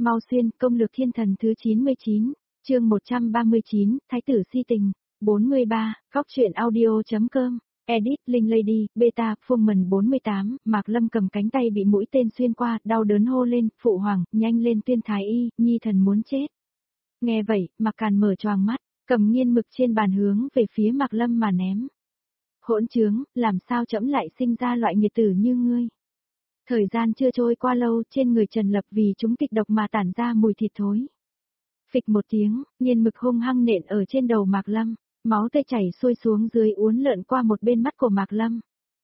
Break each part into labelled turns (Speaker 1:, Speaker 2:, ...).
Speaker 1: Mau xuyên, công lược thiên thần thứ 99, chương 139, Thái tử si tình, 43, góc truyện audio.com, edit, Linh Lady, beta, Fullman 48, Mạc Lâm cầm cánh tay bị mũi tên xuyên qua, đau đớn hô lên, phụ hoàng, nhanh lên tuyên thái y, nhi thần muốn chết. Nghe vậy, Mạc Càn mở choàng mắt, cầm nghiên mực trên bàn hướng về phía Mạc Lâm mà ném. Hỗn trướng, làm sao trẫm lại sinh ra loại nghiệt tử như ngươi. Thời gian chưa trôi qua lâu, trên người Trần Lập vì chúng kịch độc mà tản ra mùi thịt thối. Phịch một tiếng, nghiên mực hung hăng nện ở trên đầu Mạc Lâm, máu tươi chảy xuôi xuống dưới uốn lượn qua một bên mắt của Mạc Lâm.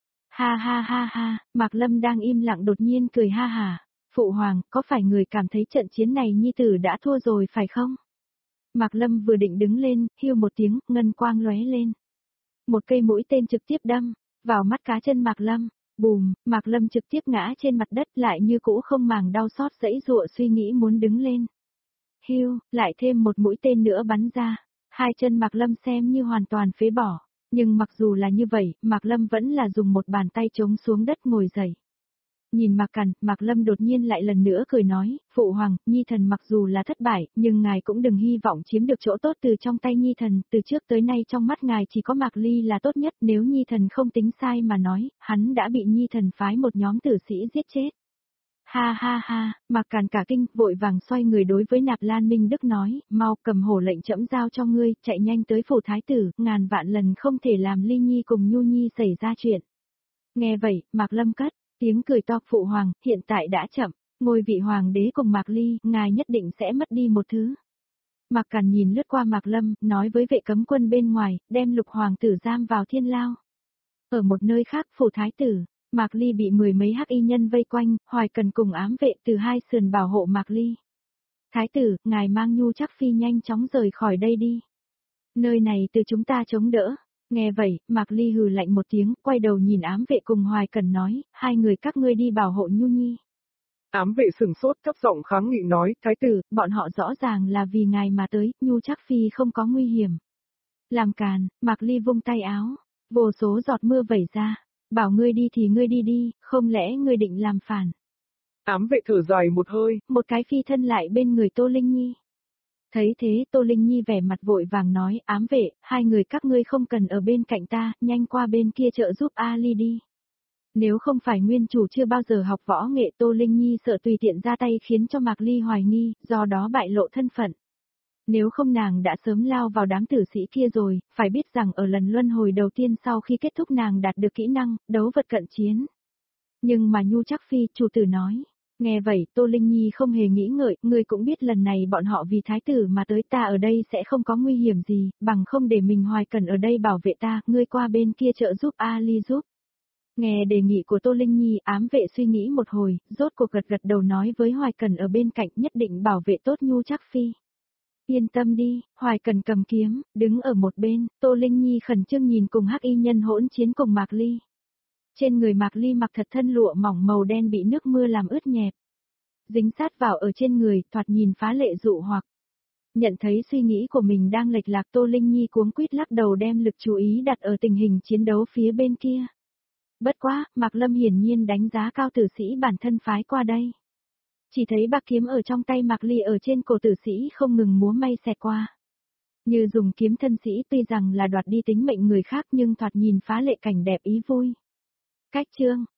Speaker 1: Ha ha ha ha, Mạc Lâm đang im lặng đột nhiên cười ha hả. Phụ hoàng, có phải người cảm thấy trận chiến này nhi tử đã thua rồi phải không? Mạc Lâm vừa định đứng lên, hiu một tiếng, ngân quang lóe lên. Một cây mũi tên trực tiếp đâm vào mắt cá chân Mạc Lâm. Bùm, Mạc Lâm trực tiếp ngã trên mặt đất lại như cũ không màng đau xót dãy dụa suy nghĩ muốn đứng lên. Hiu, lại thêm một mũi tên nữa bắn ra. Hai chân Mạc Lâm xem như hoàn toàn phế bỏ. Nhưng mặc dù là như vậy, Mạc Lâm vẫn là dùng một bàn tay chống xuống đất ngồi dậy. Nhìn Mạc Càn, Mạc Lâm đột nhiên lại lần nữa cười nói, phụ hoàng, nhi thần mặc dù là thất bại, nhưng ngài cũng đừng hy vọng chiếm được chỗ tốt từ trong tay nhi thần, từ trước tới nay trong mắt ngài chỉ có Mạc Ly là tốt nhất, nếu nhi thần không tính sai mà nói, hắn đã bị nhi thần phái một nhóm tử sĩ giết chết. Ha ha ha, Mạc Càn cả kinh, vội vàng xoay người đối với Nạp Lan Minh Đức nói, mau cầm hổ lệnh trẫm giao cho ngươi, chạy nhanh tới phủ thái tử, ngàn vạn lần không thể làm Ly Nhi cùng Nhu Nhi xảy ra chuyện. Nghe vậy, Mạc Lâm cất tiếng cười to, phụ hoàng, hiện tại đã chậm, ngôi vị hoàng đế cùng Mạc Ly, ngài nhất định sẽ mất đi một thứ. Mạc Càn nhìn lướt qua Mạc Lâm, nói với vệ cấm quân bên ngoài, đem Lục hoàng tử giam vào thiên lao. Ở một nơi khác, phủ thái tử, Mạc Ly bị mười mấy hắc y nhân vây quanh, Hoài Cần cùng ám vệ từ hai sườn bảo hộ Mạc Ly. Thái tử, ngài mang Nhu Trác Phi nhanh chóng rời khỏi đây đi. Nơi này từ chúng ta chống đỡ. Nghe vậy, Mạc Ly hừ lạnh một tiếng, quay đầu nhìn ám vệ cùng Hoài Cần nói, hai người các ngươi đi bảo hộ Nhu Nhi.
Speaker 2: Ám vệ sừng sốt, thấp giọng kháng nghị nói, thái tử,
Speaker 1: bọn họ rõ ràng là vì ngài mà tới, Nhu Trác Phi không có nguy hiểm. Làm càn, Mạc Ly vung tay áo, vô số giọt mưa vẩy ra, bảo ngươi đi thì ngươi đi đi, không lẽ ngươi định làm phản.
Speaker 2: Ám vệ thở dài một hơi,
Speaker 1: một cái phi thân lại bên người Tô Linh Nhi. Thấy thế Tô Linh Nhi vẻ mặt vội vàng nói, ám vệ, hai người các ngươi không cần ở bên cạnh ta, nhanh qua bên kia trợ giúp Ali đi. Nếu không phải nguyên chủ chưa bao giờ học võ nghệ, Tô Linh Nhi sợ tùy tiện ra tay khiến cho Mạc Ly hoài nghi, do đó bại lộ thân phận. Nếu không nàng đã sớm lao vào đám tử sĩ kia rồi, phải biết rằng ở lần luân hồi đầu tiên sau khi kết thúc nàng đạt được kỹ năng, đấu vật cận chiến. Nhưng mà Nhu Trác Phi, chủ tử nói. Nghe vậy, Tô Linh Nhi không hề nghĩ ngợi, ngươi cũng biết lần này bọn họ vì thái tử mà tới, ta ở đây sẽ không có nguy hiểm gì, bằng không để mình Hoài Cần ở đây bảo vệ ta, ngươi qua bên kia trợ giúp Ali giúp. Nghe đề nghị của Tô Linh Nhi, ám vệ suy nghĩ một hồi, rốt cuộc gật gật đầu nói với Hoài Cần ở bên cạnh nhất định bảo vệ tốt Nhu Trác Phi. Yên tâm đi, Hoài Cần cầm kiếm, đứng ở một bên, Tô Linh Nhi khẩn trương nhìn cùng hắc y nhân hỗn chiến cùng Mạc Ly. Trên người Mạc Ly mặc thật thân lụa mỏng màu đen bị nước mưa làm ướt nhẹp. Dính sát vào ở trên người, thoạt nhìn phá lệ dụ hoặc. Nhận thấy suy nghĩ của mình đang lệch lạc, Tô Linh Nhi cuống quýt lắc đầu đem lực chú ý đặt ở tình hình chiến đấu phía bên kia. Bất quá, Mạc Lâm hiển nhiên đánh giá cao tử sĩ bản thân phái qua đây. Chỉ thấy bạc kiếm ở trong tay Mạc Ly ở trên cổ tử sĩ không ngừng múa may xẹt qua. Như dùng kiếm thân sĩ, tuy rằng là đoạt đi tính mệnh người khác nhưng thoạt nhìn phá lệ cảnh đẹp ý vui. Cách chương